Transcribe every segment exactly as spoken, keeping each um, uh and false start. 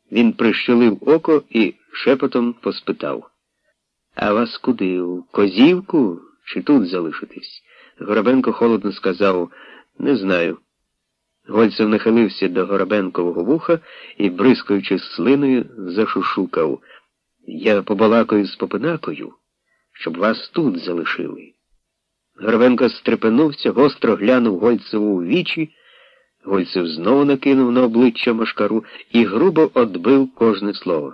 Він прищулив око і шепотом поспитав: «А вас куди, у Козівку чи тут залишитись?» Горобенко холодно сказав: «Не знаю». Гольцев нахилився до Горобенкового вуха і, бризкаючи слиною, зашушукав: «Я побалакаю з Попинакою, щоб вас тут залишили». Горобенко стрепенувся, гостро глянув Гольцеву у вічі. Гольцев знову накинув на обличчя Машкару і грубо одбив кожне слово: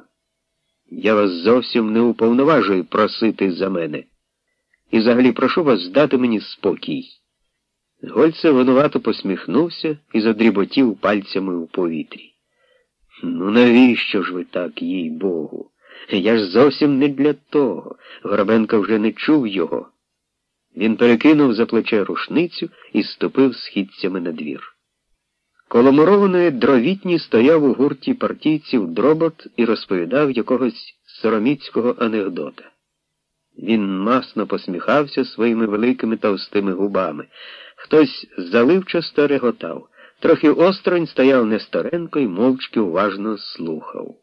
«Я вас зовсім не уповноважую просити за мене. І взагалі прошу вас дати мені спокій». Гольцев винувато посміхнувся і задріботів пальцями у повітрі. «Ну навіщо ж ви так, їй Богу? Я ж зовсім не для того». Горобенко вже не чув його. Він перекинув за плече рушницю і ступив східцями на двір. Коло мурованої дровітні стояв у гурті партійців Дробот і розповідав якогось сороміцького анекдота. Він масно посміхався своїми великими товстими губами. Хтось заливчасто реготав. Трохи осторонь стояв Несторенко і мовчки уважно слухав.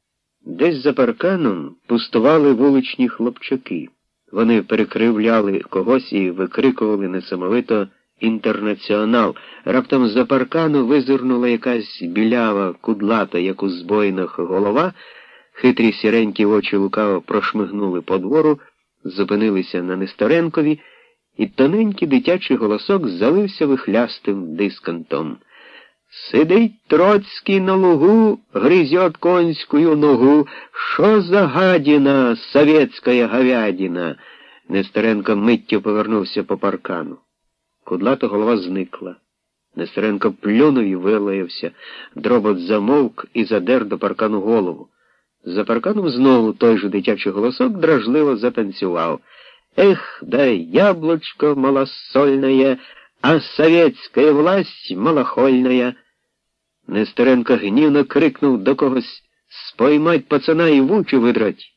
Десь за парканом пустували вуличні хлопчаки. Вони перекривляли когось і викрикували несамовито «Інтернаціонал». Раптом з-за паркану визирнула якась білява, кудлата, як у збоїнах, голова. Хитрі сіренькі очі лукаво прошмигнули по двору, зупинилися на Несторенкові, і тоненький дитячий голосок залився вихлястим дискантом. «Сидить Троцький на лугу, грызет конскую ногу. Шо за гадіна, совєтська говядина?» Несторенко миттю повернувся по паркану. Кудлата голова зникла. Несторенко плюнув і вилаявся. Дробот замовк і задер до паркану голову. За парканом знову той же дитячий голосок дражливо затанцював. «Эх, да яблочко малосольное, а советская власть малохольная». Несторенко гнівно крикнув до когось: «Споймать пацана и в уши выдрать!»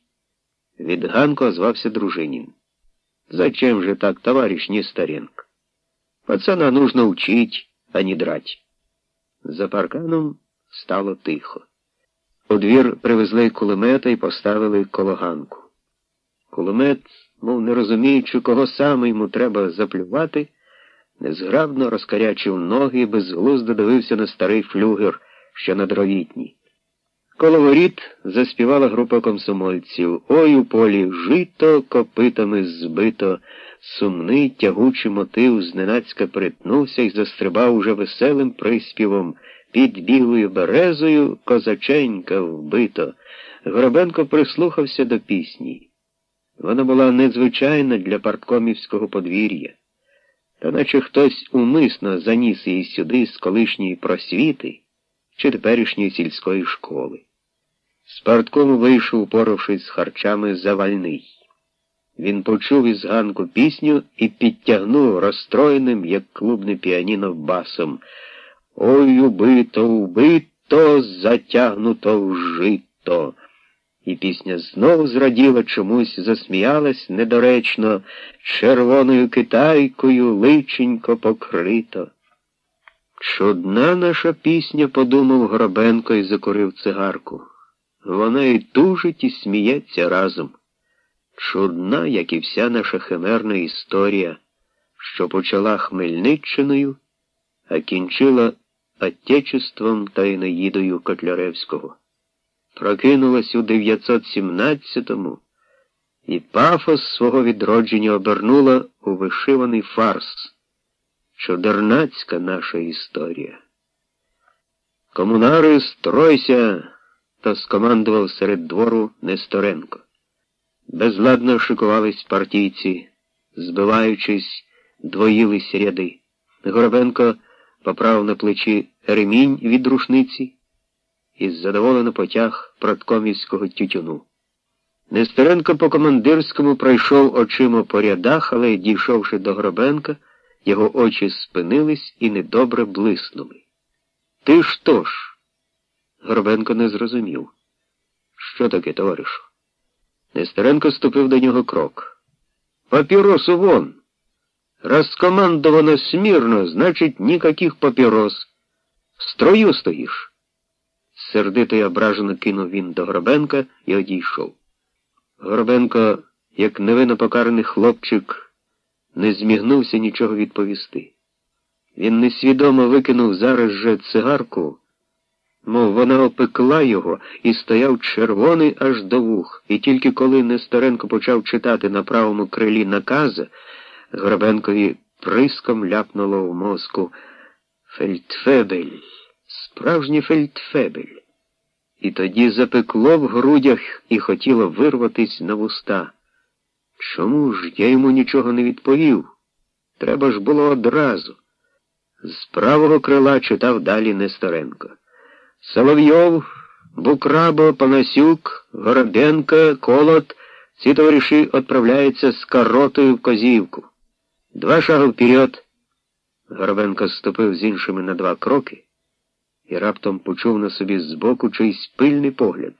Від ганку озвався Дружинін: «Зачем же так, товарищ Несторенко? Пацана нужно учить, а не драть». За парканом стало тихо. У двір привезли кулемета і поставили коло ганку. Кулемет, мов не розуміючи, кого саме йому треба заплювати, незграбно розкарячив ноги і безглуздо дивився на старий флюгер, що на дровітні. Коло воріт заспівала група комсомольців: «Ой у полі жито, копитами збито». Сумний тягучий мотив зненацька перетнувся і застрибав уже веселим приспівом: «Під білою березою козаченька вбито». Горобенко прислухався до пісні. Вона була незвичайна для парткомівського подвір'я. Та наче хтось умисно заніс її сюди з колишньої просвіти чи теперішньої сільської школи. З парткому вийшов, упоравшись з харчами, Завальний. Він почув із ганку пісню і підтягнув розстроєним, як клубне піаніно, басом: «Ой, убито, убито, затягнуто в жито». І пісня знову зраділа чомусь, засміялась недоречно: «Червоною китайкою личенько покрито». «Чудна наша пісня», — подумав Горобенко і закурив цигарку. «Вона і тужить, і сміється разом. Чудна, як і вся наша химерна історія, що почала Хмельниччиною, а кінчила Отечеством та Енеїдою Котляревського. Прокинулась у дев'ятсот сімнадцятому і пафос свого відродження обернула у вишиваний фарс. Чудернацька наша історія». «Комунари, стройся!» — то скомандував серед двору Несторенко. Безладно шикувались партійці, збиваючись, двоїлись ряди. Горобенко поправив на плечі ремінь від рушниці і задоволено потяг парткомівського тютюну. Несторенко по-командирському пройшов очима по рядах, але, дійшовши до Горобенка, його очі спинились і недобре блиснули. «Ти що ж?» Горобенко не зрозумів. «Що таке, товаришу?» Несторенко ступив до нього крок. «Папіросу вон! Раскомандовано смирно, значит, никаких папирос. В строю стоишь». сердито й ображено кинув він до Горобенка і одійшов. Горобенко, як невинно покараний хлопчик, не змігнувся нічого відповісти. Він несвідомо викинув зараз же цигарку, мов вона опекла його, і стояв червоний аж до вух. І тільки коли Несторенко почав читати на правому крилі накази, Горобенкові приском ляпнуло в мозку: «Фельдфебель, справжній фельдфебель». І тоді запекло в грудях і хотіло вирватись на вуста. Чому ж я йому нічого не відповів? Треба ж було одразу. З правого крила читав далі Несторенко. Соловйов, Букрабо, Панасюк, Городенко, Колот, ці товариші відправляються з каротою в Козівку. Два шага вперед. Горобенко ступив з іншими на два кроки і раптом почув на собі збоку чийсь пильний погляд.